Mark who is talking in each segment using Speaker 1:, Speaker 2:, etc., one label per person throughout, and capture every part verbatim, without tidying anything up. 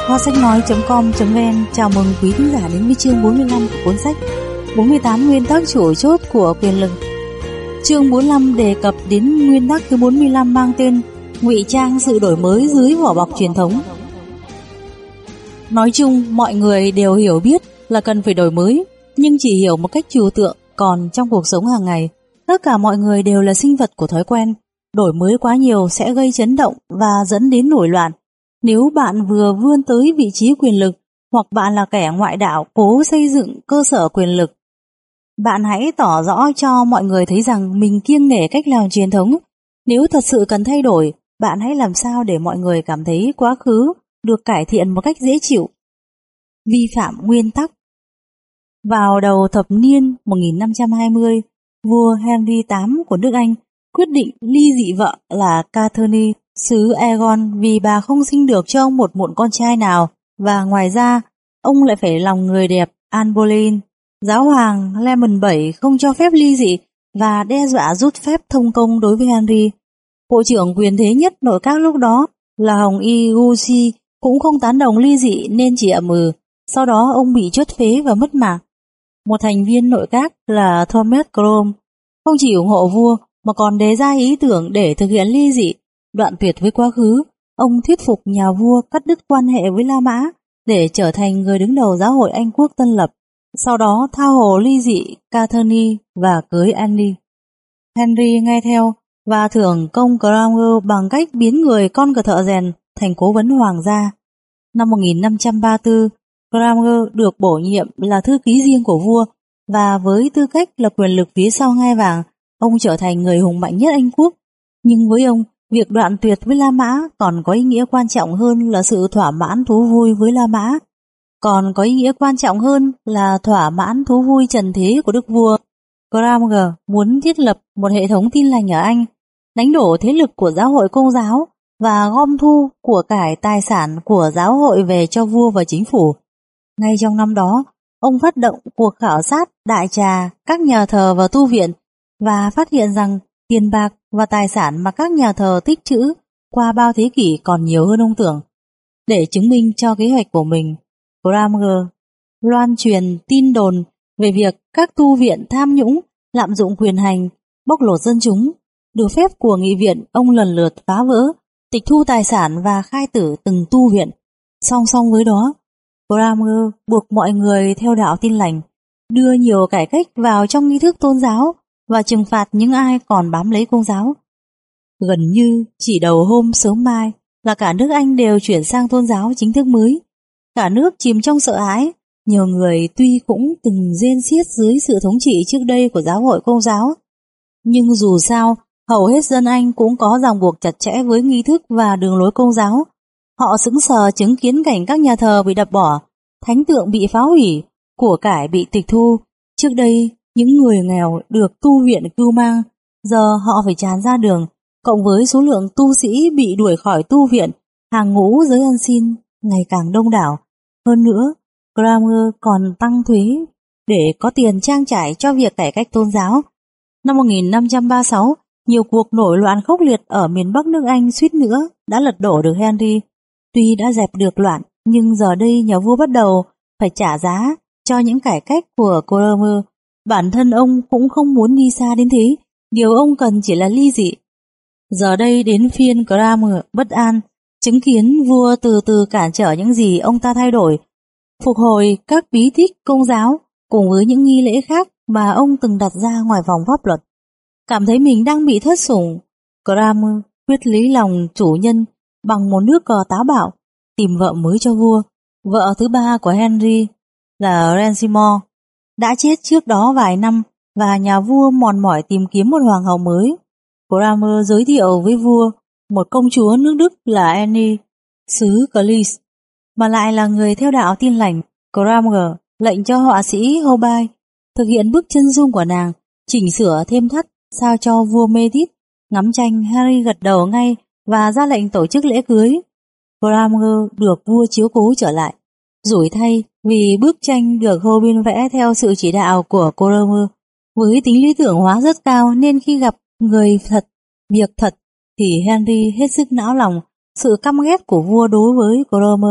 Speaker 1: kho sách nói chấm com chấm vn chào mừng quý thính giả đến với chương bốn mươi lăm của cuốn sách bốn mươi tám nguyên tắc chủ chốt của quyền lực. Chương bốn mươi lăm đề cập đến nguyên tắc thứ bốn mươi lăm mang tên ngụy trang sự đổi mới dưới vỏ bọc truyền thống. Nói chung, mọi người đều hiểu biết là cần phải đổi mới, nhưng chỉ hiểu một cách trừu tượng, còn trong cuộc sống hàng ngày, tất cả mọi người đều là sinh vật của thói quen. Đổi mới quá nhiều sẽ gây chấn động và dẫn đến nổi loạn. Nếu bạn vừa vươn tới vị trí quyền lực, hoặc bạn là kẻ ngoại đạo cố xây dựng cơ sở quyền lực, bạn hãy tỏ rõ cho mọi người thấy rằng mình kiêng nể cách làm truyền thống. Nếu thật sự cần thay đổi, bạn hãy làm sao để mọi người cảm thấy quá khứ được cải thiện một cách dễ chịu. Vi phạm nguyên tắc. Vào đầu thập niên một nghìn năm trăm hai mươi, vua Henry the eighth của nước Anh quyết định ly dị vợ là Catherine xứ Aegon vì bà không sinh được cho ông một muộn con trai nào, và ngoài ra ông lại phải lòng người đẹp Anne Boleyn. Giáo hoàng Clement the eighth không cho phép ly dị và đe dọa rút phép thông công đối với Henry. Bộ trưởng quyền thế nhất nội các lúc đó là Hồng Y Gucci cũng không tán đồng ly dị nên chỉ ậm ừ. Sau đó ông bị truất phế và mất mạng. Một thành viên nội các là Thomas Cromwell không chỉ ủng hộ vua mà còn đề ra ý tưởng để thực hiện ly dị, đoạn tuyệt với quá khứ. Ông thuyết phục nhà vua cắt đứt quan hệ với La Mã để trở thành người đứng đầu giáo hội Anh quốc tân lập. Sau đó tha hồ ly dị Catherine và cưới Anne. Henry nghe theo và thưởng công Cromwell bằng cách biến người con của thợ rèn thành cố vấn hoàng gia. Năm một nghìn năm trăm ba mươi tư, Cromwell được bổ nhiệm là thư ký riêng của vua, và với tư cách là quyền lực phía sau ngai vàng, ông trở thành người hùng mạnh nhất Anh quốc. Nhưng với ông, việc đoạn tuyệt với La Mã còn có ý nghĩa quan trọng hơn là sự thỏa mãn thú vui với La Mã. Còn có ý nghĩa quan trọng hơn là thỏa mãn thú vui trần thế của đức vua. Cromwell muốn thiết lập một hệ thống tin lành ở Anh, đánh đổ thế lực của giáo hội Công giáo và gom thu của cải tài sản của giáo hội về cho vua và chính phủ. Ngay trong năm đó, ông phát động cuộc khảo sát đại trà các nhà thờ và tu viện và phát hiện rằng tiền bạc và tài sản mà các nhà thờ tích trữ qua bao thế kỷ còn nhiều hơn ông tưởng. Để chứng minh cho kế hoạch của mình, Cromwell loan truyền tin đồn về việc các tu viện tham nhũng, lạm dụng quyền hành, bóc lột dân chúng. Được phép của nghị viện, ông lần lượt phá vỡ, tịch thu tài sản và khai tử từng tu viện. Song song với đó, Cromwell buộc mọi người theo đạo Tin lành, đưa nhiều cải cách vào trong nghi thức tôn giáo và trừng phạt những ai còn bám lấy Công giáo. Gần như chỉ đầu hôm sớm mai là cả nước Anh đều chuyển sang tôn giáo chính thức mới. Cả nước chìm trong sợ hãi. Nhiều người tuy cũng từng rên xiết dưới sự thống trị trước đây của giáo hội Công giáo, nhưng dù sao, hầu hết dân Anh cũng có ràng buộc chặt chẽ với nghi thức và đường lối Công giáo. Họ sững sờ chứng kiến cảnh các nhà thờ bị đập bỏ, thánh tượng bị phá hủy, của cải bị tịch thu. Trước đây, những người nghèo được tu viện cưu mang, giờ họ phải tràn ra đường, cộng với số lượng tu sĩ bị đuổi khỏi tu viện, hàng ngũ giới ăn xin ngày càng đông đảo. Hơn nữa, Cromwell còn tăng thuế để có tiền trang trải cho việc cải cách tôn giáo. Năm một nghìn năm trăm ba mươi sáu, nhiều cuộc nổi loạn khốc liệt ở miền Bắc nước Anh suýt nữa đã lật đổ được Henry. Tuy đã dẹp được loạn, nhưng giờ đây nhà vua bắt đầu phải trả giá cho những cải cách của Cromwell. Bản thân ông cũng không muốn đi xa đến thế, điều ông cần chỉ là ly dị. Giờ đây đến phiên Cromwell bất an, chứng kiến vua từ từ cản trở những gì ông ta thay đổi, phục hồi các bí tích Công giáo cùng với những nghi lễ khác mà ông từng đặt ra ngoài vòng pháp luật. Cảm thấy mình đang bị thất sủng, Cromwell quyết lấy lòng chủ nhân bằng một nước cờ táo bạo, tìm vợ mới cho vua. Vợ thứ ba của Henry là Ransomore đã chết trước đó vài năm, và nhà vua mòn mỏi tìm kiếm một hoàng hậu mới. Cromwell giới thiệu với vua một công chúa nước Đức là Anne, xứ Cleves, mà lại là người theo đạo Tin lành. Cromwell lệnh cho họa sĩ Holbein thực hiện bức chân dung của nàng, chỉnh sửa thêm thắt sao cho vua mê tít. Ngắm tranh, Harry gật đầu ngay và ra lệnh tổ chức lễ cưới. Cromwell được vua chiếu cố trở lại. Rủi thay vì bức tranh được Holbein vẽ theo sự chỉ đạo của Cromwell với tính lý tưởng hóa rất cao, nên khi gặp người thật, việc thật thì Henry hết sức não lòng. Sự căm ghét của vua đối với Cromwell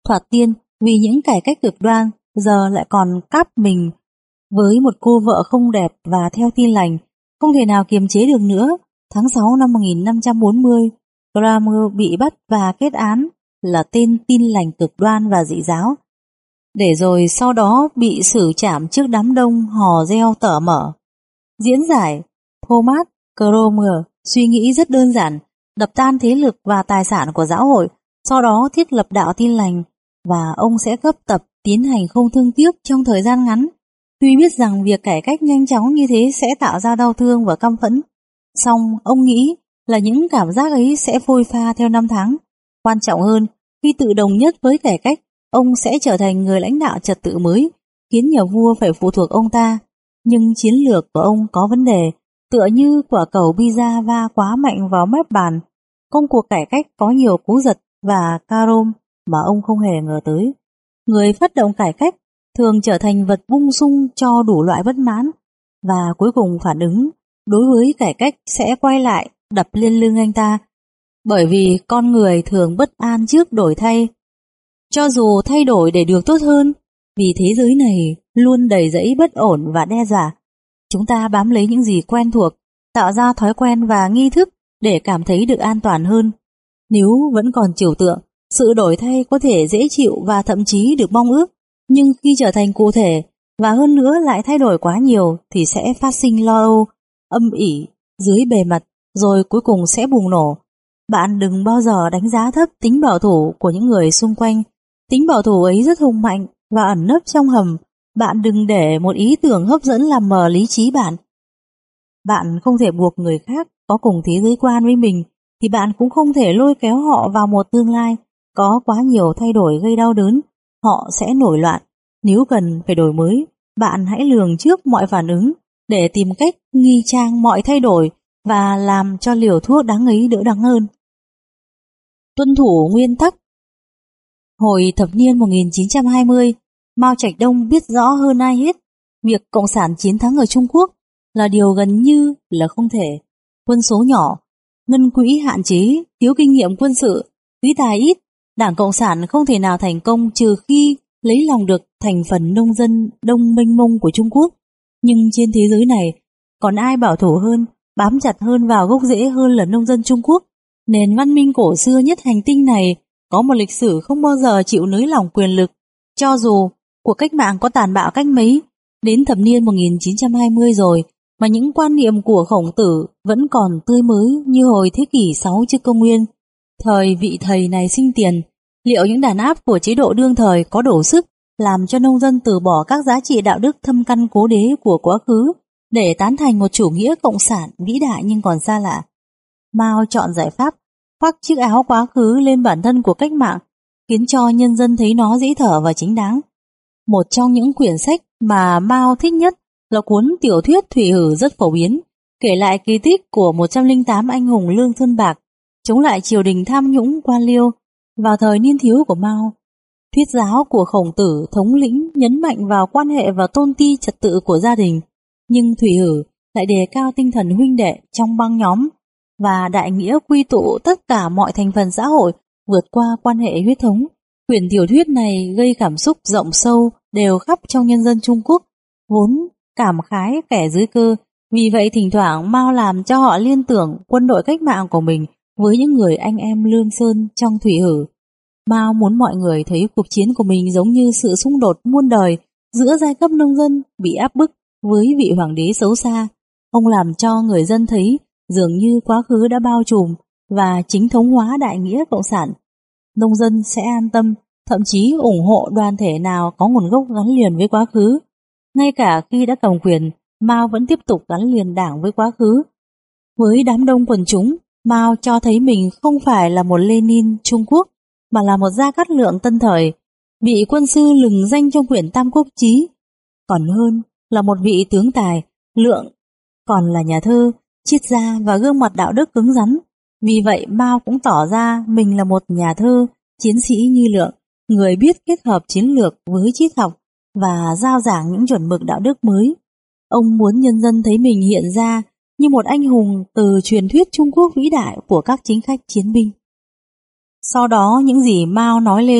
Speaker 1: Thoạt tiên vì những cải cách cực đoan, giờ lại còn cáp mình với một cô vợ không đẹp và theo tin lành, không thể nào kiềm chế được nữa. Tháng sáu năm một nghìn năm trăm bốn mươi, Cranmer bị bắt và kết án là tên tin lành cực đoan và dị giáo, để rồi sau đó bị xử trảm trước đám đông hò reo tở mở. Diễn giải Thomas Cranmer suy nghĩ rất đơn giản, đập tan thế lực và tài sản của giáo hội, sau đó thiết lập đạo tin lành, và ông sẽ gấp tập tiến hành không thương tiếc trong thời gian ngắn. Tuy biết rằng việc cải cách nhanh chóng như thế sẽ tạo ra đau thương và căm phẫn, song ông nghĩ là những cảm giác ấy sẽ phôi pha theo năm tháng. Quan trọng hơn, khi tự đồng nhất với cải cách, ông sẽ trở thành người lãnh đạo trật tự mới, khiến nhà vua phải phụ thuộc ông ta. Nhưng chiến lược của ông có vấn đề, tựa như quả cầu pizza va quá mạnh vào mép bàn. Công cuộc cải cách có nhiều cú giật và carom mà ông không hề ngờ tới. Người phát động cải cách thường trở thành vật bung sung cho đủ loại bất mãn, và cuối cùng phản ứng đối với cải cách sẽ quay lại đập lên lưng anh ta, bởi vì con người thường bất an trước đổi thay, cho dù thay đổi để được tốt hơn. Vì thế giới này luôn đầy rẫy bất ổn và đe dọa. Chúng ta bám lấy những gì quen thuộc, tạo ra thói quen và nghi thức để cảm thấy được an toàn hơn. Nếu vẫn còn trừu tượng, sự đổi thay có thể dễ chịu và thậm chí được mong ước, nhưng khi trở thành cụ thể và hơn nữa lại thay đổi quá nhiều thì sẽ phát sinh lo âu, âm ỉ dưới bề mặt, rồi cuối cùng sẽ bùng nổ. Bạn đừng bao giờ đánh giá thấp tính bảo thủ của những người xung quanh. Tính bảo thủ ấy rất hùng mạnh và ẩn nấp trong hầm. Bạn đừng để một ý tưởng hấp dẫn làm mờ lý trí bạn. Bạn không thể buộc người khác có cùng thế giới quan với mình, thì bạn cũng không thể lôi kéo họ vào một tương lai có quá nhiều thay đổi gây đau đớn. Họ sẽ nổi loạn. Nếu cần phải đổi mới, bạn hãy lường trước mọi phản ứng để tìm cách nghi trang mọi thay đổi và làm cho liều thuốc đáng ấy đỡ đắng hơn. Tuân thủ nguyên tắc. Hồi thập niên một nghìn chín trăm hai mươi, Mao Trạch Đông biết rõ hơn ai hết, việc Cộng sản chiến thắng ở Trung Quốc là điều gần như là không thể. Quân số nhỏ, ngân quỹ hạn chế, thiếu kinh nghiệm quân sự, quý tài ít, Đảng Cộng sản không thể nào thành công trừ khi lấy lòng được thành phần nông dân đông mênh mông của Trung Quốc. Nhưng trên thế giới này, còn ai bảo thủ hơn, bám chặt hơn vào gốc rễ hơn là nông dân Trung Quốc? Nền văn minh cổ xưa nhất hành tinh này có một lịch sử không bao giờ chịu nới lỏng quyền lực. Cho dù cuộc cách mạng có tàn bạo cách mấy, đến thập niên một nghìn chín trăm hai mươi rồi, mà những quan niệm của Khổng Tử vẫn còn tươi mới như hồi thế kỷ sáu trước công nguyên. Thời vị thầy này sinh tiền, liệu những đàn áp của chế độ đương thời có đủ sức làm cho nông dân từ bỏ các giá trị đạo đức thâm căn cố đế của quá khứ để tán thành một chủ nghĩa cộng sản vĩ đại nhưng còn xa lạ? Mao chọn giải pháp khoác chiếc áo quá khứ lên bản thân của cách mạng, khiến cho nhân dân thấy nó dễ thở và chính đáng. Một trong những quyển sách mà Mao thích nhất là cuốn tiểu thuyết Thủy Hử rất phổ biến, kể lại kỳ tích của một trăm lẻ tám anh hùng lương sơn bạc chống lại triều đình tham nhũng quan liêu vào thời niên thiếu của Mao. Thuyết giáo của Khổng Tử thống lĩnh nhấn mạnh vào quan hệ và tôn ti trật tự của gia đình, nhưng Thủy Hử lại đề cao tinh thần huynh đệ trong băng nhóm và đại nghĩa quy tụ tất cả mọi thành phần xã hội vượt qua quan hệ huyết thống. Quyển tiểu thuyết này gây cảm xúc rộng sâu đều khắp trong nhân dân Trung Quốc, vốn cảm khái kẻ dưới cơ. Vì vậy thỉnh thoảng Mao làm cho họ liên tưởng quân đội cách mạng của mình với những người anh em Lương Sơn trong Thủy Hử. Mao muốn mọi người thấy cuộc chiến của mình giống như sự xung đột muôn đời giữa giai cấp nông dân bị áp bức với vị hoàng đế xấu xa. Ông làm cho người dân thấy dường như quá khứ đã bao trùm và chính thống hóa đại nghĩa cộng sản. Nông dân sẽ an tâm, thậm chí ủng hộ đoàn thể nào có nguồn gốc gắn liền với quá khứ. Ngay cả khi đã cầm quyền, Mao vẫn tiếp tục gắn liền đảng với quá khứ. Với đám đông quần chúng, Mao cho thấy mình không phải là một Lenin Trung Quốc, mà là một Gia Cát Lượng tân thời, vị quân sư lừng danh trong quyển Tam Quốc Chí. Còn hơn là một vị tướng tài, Lượng còn là nhà thơ, triết gia và gương mặt đạo đức cứng rắn. Vì vậy Mao cũng tỏ ra mình là một nhà thơ, chiến sĩ như Lượng, người biết kết hợp chiến lược với triết học và giao giảng những chuẩn mực đạo đức mới. Ông muốn nhân dân thấy mình hiện ra như một anh hùng từ truyền thuyết Trung Quốc vĩ đại của các chính khách chiến binh. Sau đó những gì Mao nói lên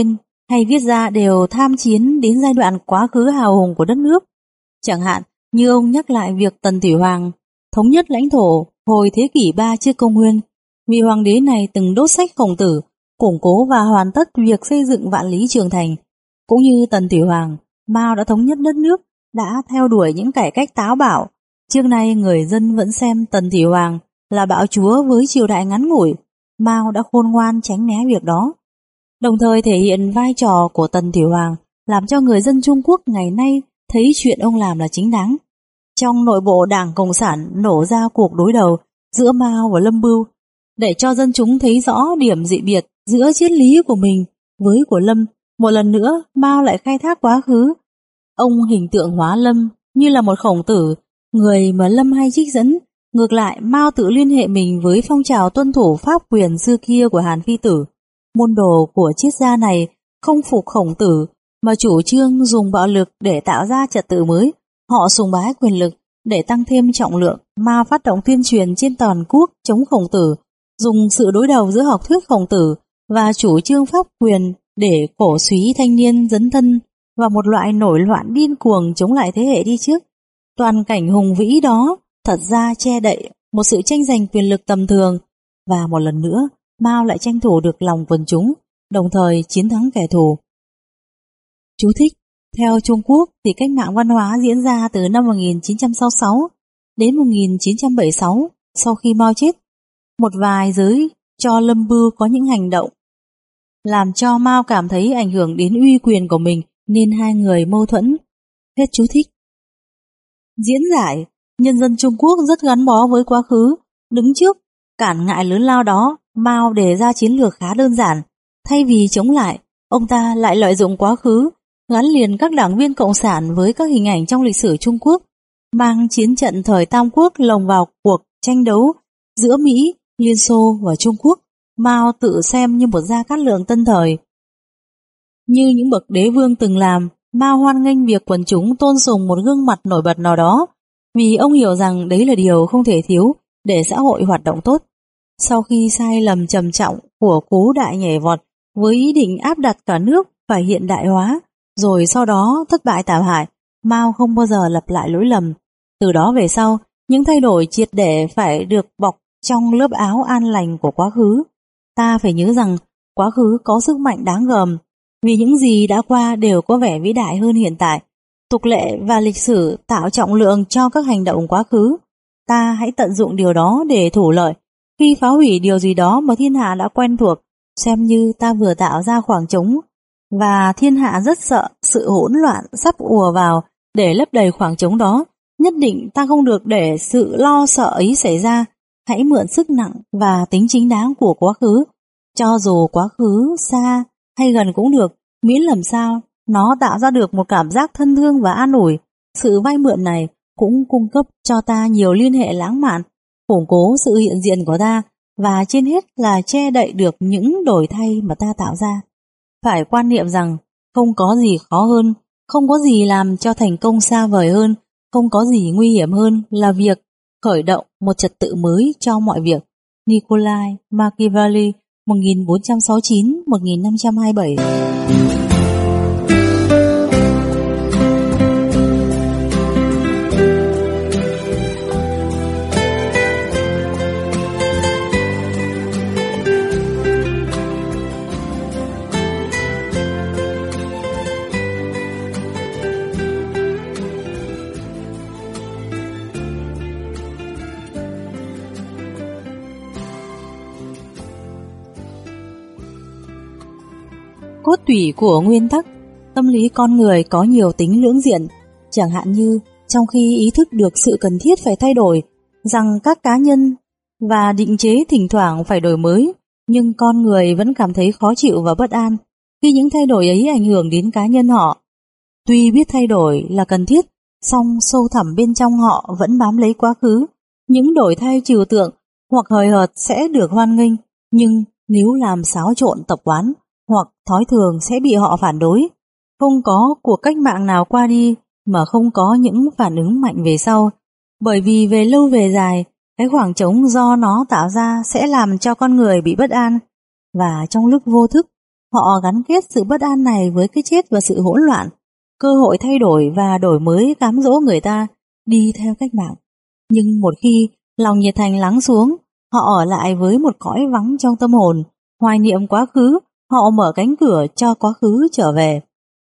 Speaker 1: hay viết ra đều tham chiến đến giai đoạn quá khứ hào hùng của đất nước. Chẳng hạn như ông nhắc lại việc Tần Thủy Hoàng thống nhất lãnh thổ hồi thế kỷ ba trước công nguyên, vì hoàng đế này từng đốt sách Khổng Tử, củng cố và hoàn tất việc xây dựng vạn lý trường thành. Cũng như Tần Thủy Hoàng, Mao đã thống nhất đất nước, đã theo đuổi những cải cách táo bạo. Trước nay người dân vẫn xem Tần Thủy Hoàng là bạo chúa với triều đại ngắn ngủi. Mao đã khôn ngoan tránh né việc đó, đồng thời thể hiện vai trò của Tần Thủy Hoàng làm cho người dân Trung Quốc ngày nay thấy chuyện ông làm là chính đáng. Trong nội bộ Đảng Cộng sản nổ ra cuộc đối đầu giữa Mao và Lâm Bưu, để cho dân chúng thấy rõ điểm dị biệt giữa triết lý của mình với của Lâm. Một lần nữa, Mao lại khai thác quá khứ. Ông hình tượng hóa Lâm như là một Khổng Tử, người mà Lâm hay trích dẫn. Ngược lại, Mao tự liên hệ mình với phong trào tuân thủ pháp quyền xưa kia của Hàn Phi Tử. Môn đồ của triết gia này không phục Khổng Tử, mà chủ trương dùng bạo lực để tạo ra trật tự mới. Họ sùng bái quyền lực để tăng thêm trọng lượng. Mao phát động tuyên truyền trên toàn quốc chống Khổng Tử, dùng sự đối đầu giữa học thuyết Khổng Tử và chủ trương pháp quyền để cổ súy thanh niên dấn thân vào một loại nổi loạn điên cuồng chống lại thế hệ đi trước. Toàn cảnh hùng vĩ đó thật ra che đậy một sự tranh giành quyền lực tầm thường, và một lần nữa Mao lại tranh thủ được lòng quần chúng, đồng thời chiến thắng kẻ thù. Chú thích: theo Trung Quốc thì cách mạng văn hóa diễn ra từ năm một nghìn chín trăm sáu mươi sáu đến một nghìn chín trăm bảy mươi sáu. Sau khi Mao chết, một vài giới cho Lâm Bưu có những hành động làm cho Mao cảm thấy ảnh hưởng đến uy quyền của mình, nên hai người mâu thuẫn. Hết chú thích. Diễn giải: nhân dân Trung Quốc rất gắn bó với quá khứ. Đứng trước cản ngại lớn lao đó, Mao đề ra chiến lược khá đơn giản. Thay vì chống lại, ông ta lại lợi dụng quá khứ, gắn liền các đảng viên cộng sản với các hình ảnh trong lịch sử Trung Quốc, mang chiến trận thời Tam Quốc lồng vào cuộc tranh đấu giữa Mỹ, Liên Xô và Trung Quốc. Mao tự xem như một Gia Cát Lượng tân thời. Như những bậc đế vương từng làm, Mao hoan nghênh việc quần chúng tôn sùng một gương mặt nổi bật nào đó, vì ông hiểu rằng đấy là điều không thể thiếu để xã hội hoạt động tốt. Sau khi sai lầm trầm trọng của Cố Đại nhảy vọt với ý định áp đặt cả nước phải hiện đại hóa, rồi sau đó thất bại thảm hại, Mao không bao giờ lặp lại lỗi lầm. Từ đó về sau, những thay đổi triệt để phải được bọc trong lớp áo an lành của quá khứ. Ta phải nhớ rằng quá khứ có sức mạnh đáng gờm, vì những gì đã qua đều có vẻ vĩ đại hơn hiện tại. Tục lệ và lịch sử tạo trọng lượng cho các hành động quá khứ. Ta hãy tận dụng điều đó để thủ lợi. Khi phá hủy điều gì đó mà thiên hạ đã quen thuộc, xem như ta vừa tạo ra khoảng trống, và thiên hạ rất sợ sự hỗn loạn sắp ùa vào để lấp đầy khoảng trống đó. Nhất định ta không được để sự lo sợ ấy xảy ra. Hãy mượn sức nặng và tính chính đáng của quá khứ, cho dù quá khứ xa hay gần cũng được, miễn làm sao nó tạo ra được một cảm giác thân thương và an ủi. Sự vay mượn này cũng cung cấp cho ta nhiều liên hệ lãng mạn, củng cố sự hiện diện của ta, và trên hết là che đậy được những đổi thay mà ta tạo ra. Phải quan niệm rằng không có gì khó hơn, không có gì làm cho thành công xa vời hơn, không có gì nguy hiểm hơn là việc khởi động một trật tự mới cho mọi việc. Nikolai Machiavelli, một nghìn bốn trăm sáu mươi chín đến một nghìn năm trăm hai mươi bảy. Cốt tủy của nguyên tắc, tâm lý con người có nhiều tính lưỡng diện, chẳng hạn như trong khi ý thức được sự cần thiết phải thay đổi, rằng các cá nhân và định chế thỉnh thoảng phải đổi mới, nhưng con người vẫn cảm thấy khó chịu và bất an khi những thay đổi ấy ảnh hưởng đến cá nhân họ. Tuy biết thay đổi là cần thiết, song sâu thẳm bên trong họ vẫn bám lấy quá khứ. Những đổi thay trừu tượng hoặc hời hợt sẽ được hoan nghênh, nhưng nếu làm xáo trộn tập quán hoặc thói thường sẽ bị họ phản đối. Không có cuộc cách mạng nào qua đi mà không có những phản ứng mạnh về sau, bởi vì về lâu về dài, cái khoảng trống do nó tạo ra sẽ làm cho con người bị bất an, và trong lúc vô thức, Họ gắn kết sự bất an này với cái chết và sự hỗn loạn. Cơ hội thay đổi và đổi mới cám dỗ người ta đi theo cách mạng. Nhưng một khi lòng nhiệt thành lắng xuống, họ ở lại với một cõi vắng trong tâm hồn, hoài niệm quá khứ, họ mở cánh cửa cho quá khứ trở về.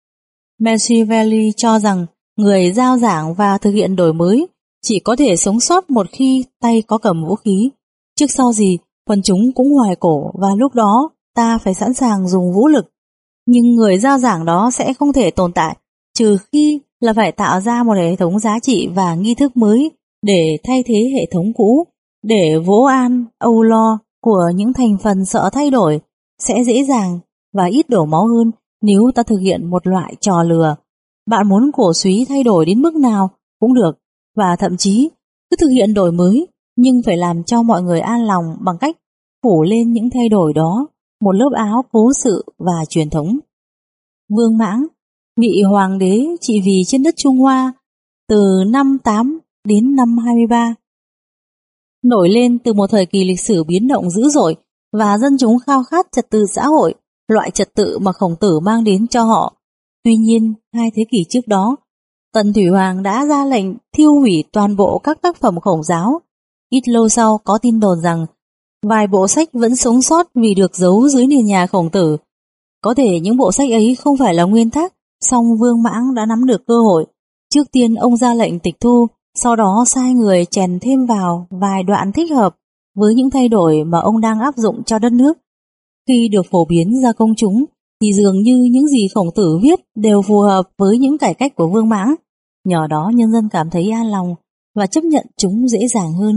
Speaker 1: Machiavelli cho rằng người rao giảng và thực hiện đổi mới chỉ có thể sống sót một khi tay có cầm vũ khí. Trước sau gì, quần chúng cũng hoài cổ và lúc đó ta phải sẵn sàng dùng vũ lực. Nhưng người rao giảng đó sẽ không thể tồn tại, trừ khi là phải tạo ra một hệ thống giá trị và nghi thức mới để thay thế hệ thống cũ, để vỗ an, âu lo của những thành phần sợ thay đổi sẽ dễ dàng và ít đổ máu hơn nếu ta thực hiện một loại trò lừa. Bạn muốn cổ súy thay đổi đến mức nào cũng được, và thậm chí cứ thực hiện đổi mới, nhưng phải làm cho mọi người an lòng bằng cách phủ lên những thay đổi đó một lớp áo cố sự và truyền thống. Vương Mãng, vị hoàng đế trị vì trên đất Trung Hoa từ năm tám đến năm hai mươi ba, nổi lên từ một thời kỳ lịch sử biến động dữ dội và dân chúng khao khát trật tự xã hội, loại trật tự mà Khổng Tử mang đến cho họ. Tuy nhiên, hai thế kỷ trước đó, Tần Thủy Hoàng đã ra lệnh thiêu hủy toàn bộ các tác phẩm Khổng giáo. Ít lâu sau có tin đồn rằng vài bộ sách vẫn sống sót vì được giấu dưới nền nhà Khổng Tử. Có thể những bộ sách ấy không phải là nguyên tác, song Vương Mãng đã nắm được cơ hội. Trước tiên ông ra lệnh tịch thu, sau đó sai người chèn thêm vào vài đoạn thích hợp với những thay đổi mà ông đang áp dụng cho đất nước. Khi được phổ biến ra công chúng, thì dường như những gì Khổng Tử viết đều phù hợp với những cải cách của Vương Mãng. Nhờ đó nhân dân cảm thấy an lòng và chấp nhận chúng dễ dàng hơn.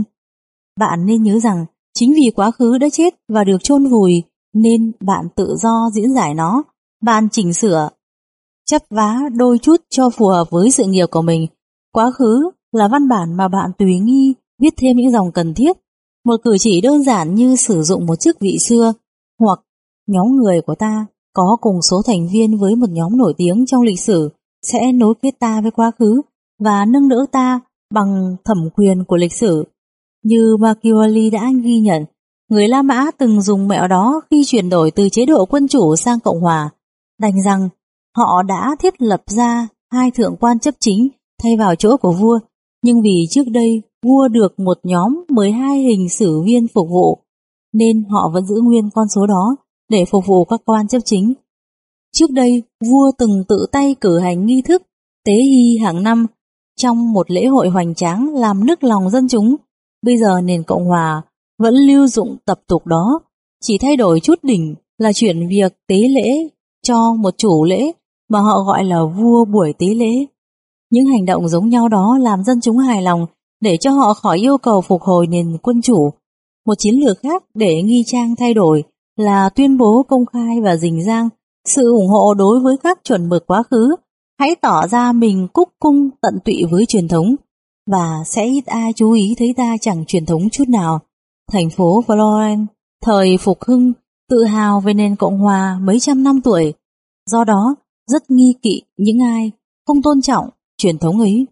Speaker 1: Bạn nên nhớ rằng chính vì quá khứ đã chết và được chôn vùi nên bạn tự do diễn giải nó, bạn chỉnh sửa, chắp vá đôi chút cho phù hợp với sự nghiệp của mình. Quá khứ là văn bản mà bạn tùy nghi viết thêm những dòng cần thiết. Một cử chỉ đơn giản như sử dụng một chức vị xưa, hoặc nhóm người của ta có cùng số thành viên với một nhóm nổi tiếng trong lịch sử sẽ nối kết ta với quá khứ và nâng đỡ ta bằng thẩm quyền của lịch sử. Như Machiavelli đã ghi nhận, người La Mã từng dùng mẹo đó khi chuyển đổi từ chế độ quân chủ sang cộng hòa, đành rằng họ đã thiết lập ra hai thượng quan chấp chính thay vào chỗ của vua, nhưng vì trước đây vua được một nhóm mười hai hình sử viên phục vụ, nên họ vẫn giữ nguyên con số đó để phục vụ các quan chấp chính. Trước đây, vua từng tự tay cử hành nghi thức tế hy hàng năm trong một lễ hội hoành tráng làm nức lòng dân chúng. Bây giờ nền Cộng hòa vẫn lưu dụng tập tục đó, chỉ thay đổi chút đỉnh là chuyển việc tế lễ cho một chủ lễ mà họ gọi là vua buổi tế lễ. Những hành động giống nhau đó làm dân chúng hài lòng để cho họ khỏi yêu cầu phục hồi nền quân chủ. Một chiến lược khác để nghi trang thay đổi là tuyên bố công khai và rình rang sự ủng hộ đối với các chuẩn mực quá khứ. Hãy tỏ ra mình cúc cung tận tụy với truyền thống, và sẽ ít ai chú ý thấy ta chẳng truyền thống chút nào. Thành phố Florence, thời phục hưng, tự hào về nền Cộng hòa mấy trăm năm tuổi, do đó rất nghi kỵ những ai không tôn trọng truyền thống ấy.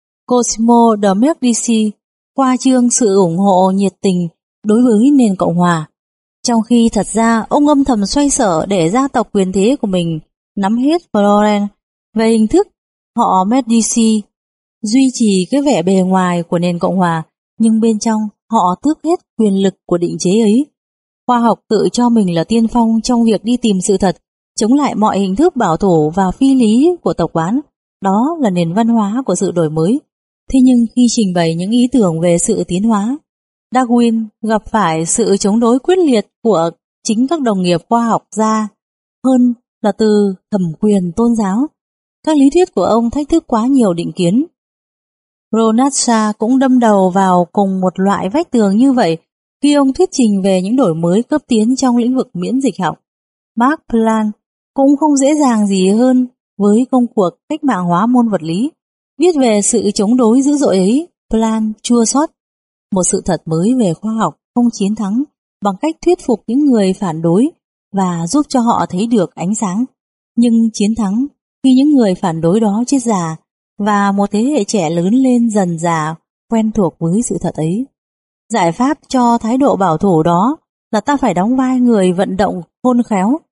Speaker 1: Cosimo de Medici khoa trương sự ủng hộ nhiệt tình đối với nền Cộng hòa, trong khi thật ra ông âm thầm xoay sở để gia tộc quyền thế của mình nắm hết Florence. Về hình thức, họ Medici duy trì cái vẻ bề ngoài của nền Cộng hòa, nhưng bên trong họ tước hết quyền lực của định chế ấy. Khoa học tự cho mình là tiên phong trong việc đi tìm sự thật, chống lại mọi hình thức bảo thủ và phi lý của tập quán. Đó là nền văn hóa của sự đổi mới. Thế nhưng khi trình bày những ý tưởng về sự tiến hóa, Darwin gặp phải sự chống đối quyết liệt của chính các đồng nghiệp khoa học gia hơn là từ thẩm quyền tôn giáo. Các lý thuyết của ông thách thức quá nhiều định kiến. Ronald Shaw cũng đâm đầu vào cùng một loại vách tường như vậy khi ông thuyết trình về những đổi mới cấp tiến trong lĩnh vực miễn dịch học. Max Planck cũng không dễ dàng gì hơn với công cuộc cách mạng hóa môn vật lý. Viết về sự chống đối dữ dội ấy, Planck chua xót. Một sự thật mới về khoa học không chiến thắng bằng cách thuyết phục những người phản đối và giúp cho họ thấy được ánh sáng, nhưng chiến thắng khi những người phản đối đó chết già và một thế hệ trẻ lớn lên dần dà quen thuộc với sự thật ấy. Giải pháp cho thái độ bảo thủ đó là ta phải đóng vai người vận động khôn khéo.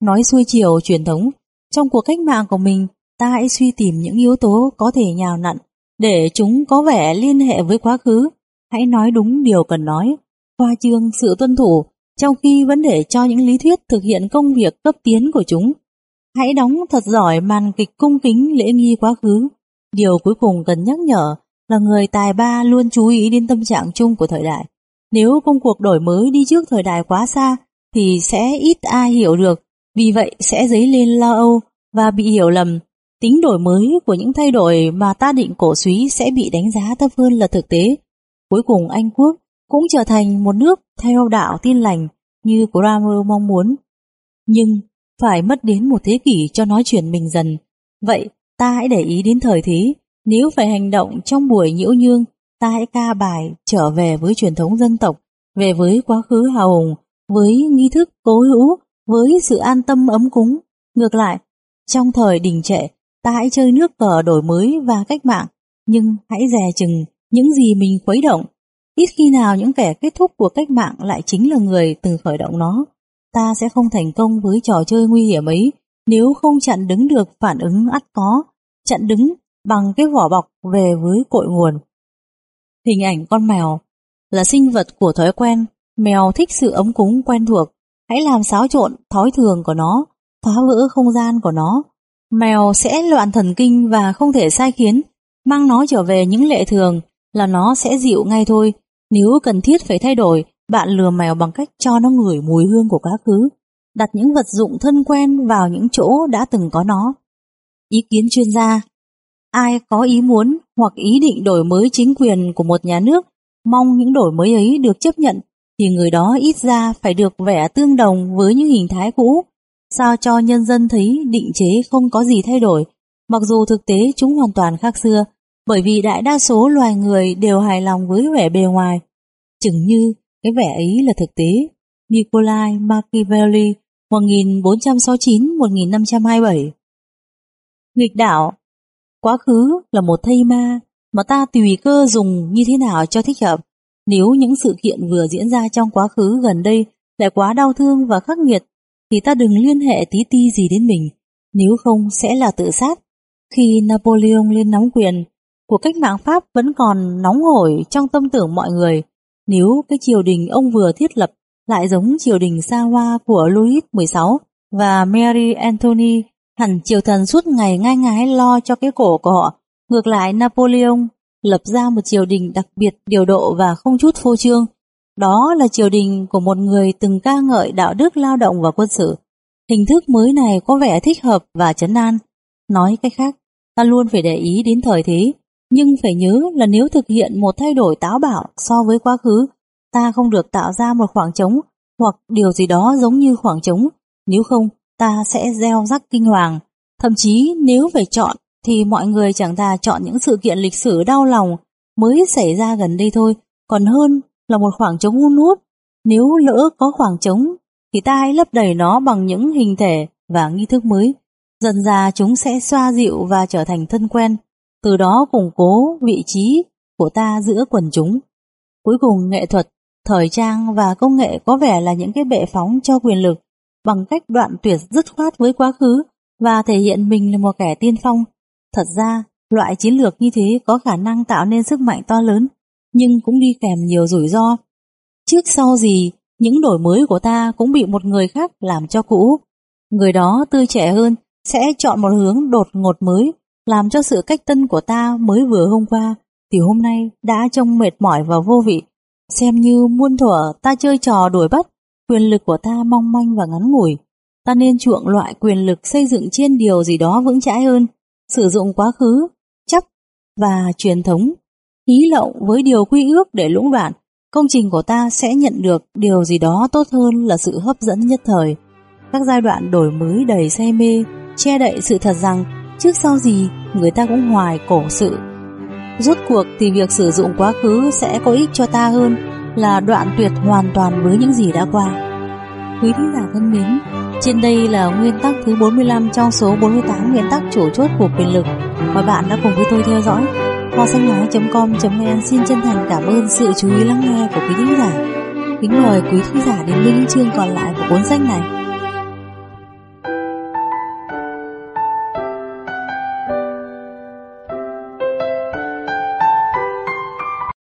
Speaker 1: nói xuôi chiều truyền thống. Trong cuộc cách mạng của mình, ta hãy suy tìm những yếu tố có thể nhào nặn để chúng có vẻ liên hệ với quá khứ. Hãy nói đúng điều cần nói, khoa trương sự tuân thủ, trong khi vẫn để cho những lý thuyết thực hiện công việc cấp tiến của chúng. Hãy đóng thật giỏi màn kịch cung kính lễ nghi quá khứ. Điều cuối cùng cần nhắc nhở là người tài ba luôn chú ý đến tâm trạng chung của thời đại. Nếu công cuộc đổi mới đi trước thời đại quá xa thì sẽ ít ai hiểu được, vì vậy sẽ dấy lên lo âu và bị hiểu lầm. Tính đổi mới của những thay đổi mà ta định cổ suý sẽ bị đánh giá thấp hơn là thực tế. Cuối cùng Anh Quốc cũng trở thành một nước theo đạo Tin lành như Cranmer mong muốn. Nhưng phải mất đến một thế kỷ cho nó chuyển mình dần. Vậy ta hãy để ý đến thời thế. Nếu phải hành động trong buổi nhiễu nhương, ta hãy ca bài trở về với truyền thống dân tộc, về với quá khứ hào hùng, với nghi thức cố hữu, với sự an tâm ấm cúng. Ngược lại, trong thời đình trệ, ta hãy chơi nước cờ đổi mới và cách mạng, nhưng hãy dè chừng những gì mình khuấy động. Ít khi nào những kẻ kết thúc của cách mạng lại chính là người từng khởi động nó. Ta sẽ không thành công với trò chơi nguy hiểm ấy nếu không chặn đứng được phản ứng ắt có, chặn đứng bằng cái vỏ bọc về với cội nguồn. Hình ảnh con mèo là sinh vật của thói quen. Mèo thích sự ấm cúng quen thuộc. Hãy làm xáo trộn thói thường của nó, phá vỡ không gian của nó. Mèo sẽ loạn thần kinh và không thể sai khiến. Mang nó trở về những lệ thường là nó sẽ dịu ngay thôi. Nếu cần thiết phải thay đổi, bạn lừa mèo bằng cách cho nó ngửi mùi hương của quá khứ, đặt những vật dụng thân quen vào những chỗ đã từng có nó. Ý kiến chuyên gia: ai có ý muốn hoặc ý định đổi mới chính quyền của một nhà nước, mong những đổi mới ấy được chấp nhận, thì người đó ít ra phải được vẻ tương đồng với những hình thái cũ, sao cho nhân dân thấy định chế không có gì thay đổi, mặc dù thực tế chúng hoàn toàn khác xưa, bởi vì đại đa số loài người đều hài lòng với vẻ bề ngoài. Chừng như cái vẻ ấy là thực tế. Nikolai Machiavelli một nghìn bốn trăm sáu mươi chín đến một nghìn năm trăm hai mươi bảy. Nghịch đảo: quá khứ là một thây ma mà ta tùy cơ dùng như thế nào cho thích hợp. Nếu những sự kiện vừa diễn ra trong quá khứ gần đây lại quá đau thương và khắc nghiệt, thì ta đừng liên hệ tí ti gì đến mình, nếu không sẽ là tự sát. Khi Napoleon lên nắm quyền, cuộc cách mạng Pháp vẫn còn nóng hổi trong tâm tưởng mọi người. Nếu cái triều đình ông vừa thiết lập lại giống triều đình xa hoa của Louis mười sáu và Marie Antoinette, hẳn triều thần suốt ngày ngai ngái lo cho cái cổ của họ. Ngược lại, Napoleon lập ra một triều đình đặc biệt, điều độ và không chút phô trương. Đó là triều đình của một người từng ca ngợi đạo đức lao động và quân sự. Hình thức mới này có vẻ thích hợp và trấn an. Nói cách khác, ta luôn phải để ý đến thời thế, nhưng phải nhớ là nếu thực hiện một thay đổi táo bạo so với quá khứ, ta không được tạo ra một khoảng trống hoặc điều gì đó giống như khoảng trống. Nếu không, ta sẽ gieo rắc kinh hoàng. Thậm chí nếu phải chọn thì mọi người chẳng thà chọn những sự kiện lịch sử đau lòng mới xảy ra gần đây thôi, còn hơn là một khoảng trống hun hút. Nếu lỡ có khoảng trống thì ta hãy lấp đầy nó bằng những hình thể và nghi thức mới. Dần dà chúng sẽ xoa dịu và trở thành thân quen, từ đó củng cố vị trí của ta giữa quần chúng. Cuối cùng, nghệ thuật, thời trang và công nghệ có vẻ là những cái bệ phóng cho quyền lực bằng cách đoạn tuyệt dứt khoát với quá khứ và thể hiện mình là một kẻ tiên phong. Thật ra, loại chiến lược như thế có khả năng tạo nên sức mạnh to lớn, nhưng cũng đi kèm nhiều rủi ro. Trước sau gì, những đổi mới của ta cũng bị một người khác làm cho cũ. Người đó tươi trẻ hơn sẽ chọn một hướng đột ngột mới, làm cho sự cách tân của ta mới vừa hôm qua thì hôm nay đã trông mệt mỏi và vô vị. Xem như muôn thuở ta chơi trò đuổi bắt, quyền lực của ta mong manh và ngắn ngủi. Ta nên chuộng loại quyền lực xây dựng trên điều gì đó vững chãi hơn, sử dụng quá khứ, chấp và truyền thống, hí lộng với điều quy ước để lũng đoạn. Công trình của ta sẽ nhận được điều gì đó tốt hơn là sự hấp dẫn nhất thời. Các giai đoạn đổi mới đầy say mê, che đậy sự thật rằng trước sau gì người ta cũng hoài cổ sự. Rốt cuộc thì việc sử dụng quá khứ sẽ có ích cho ta hơn là đoạn tuyệt hoàn toàn với những gì đã qua. Quý thính giả thân mến, trên đây là nguyên tắc thứ bốn mươi lăm trong số bốn mươi tám nguyên tắc chủ chốt của quyền lực mà bạn đã cùng với tôi theo dõi. Hoa Xanh Nói chấm com chấm vn xin chân thành cảm ơn sự chú ý lắng nghe của quý thính giả. Kính mời quý thính giả đến với những chương còn lại của cuốn sách này.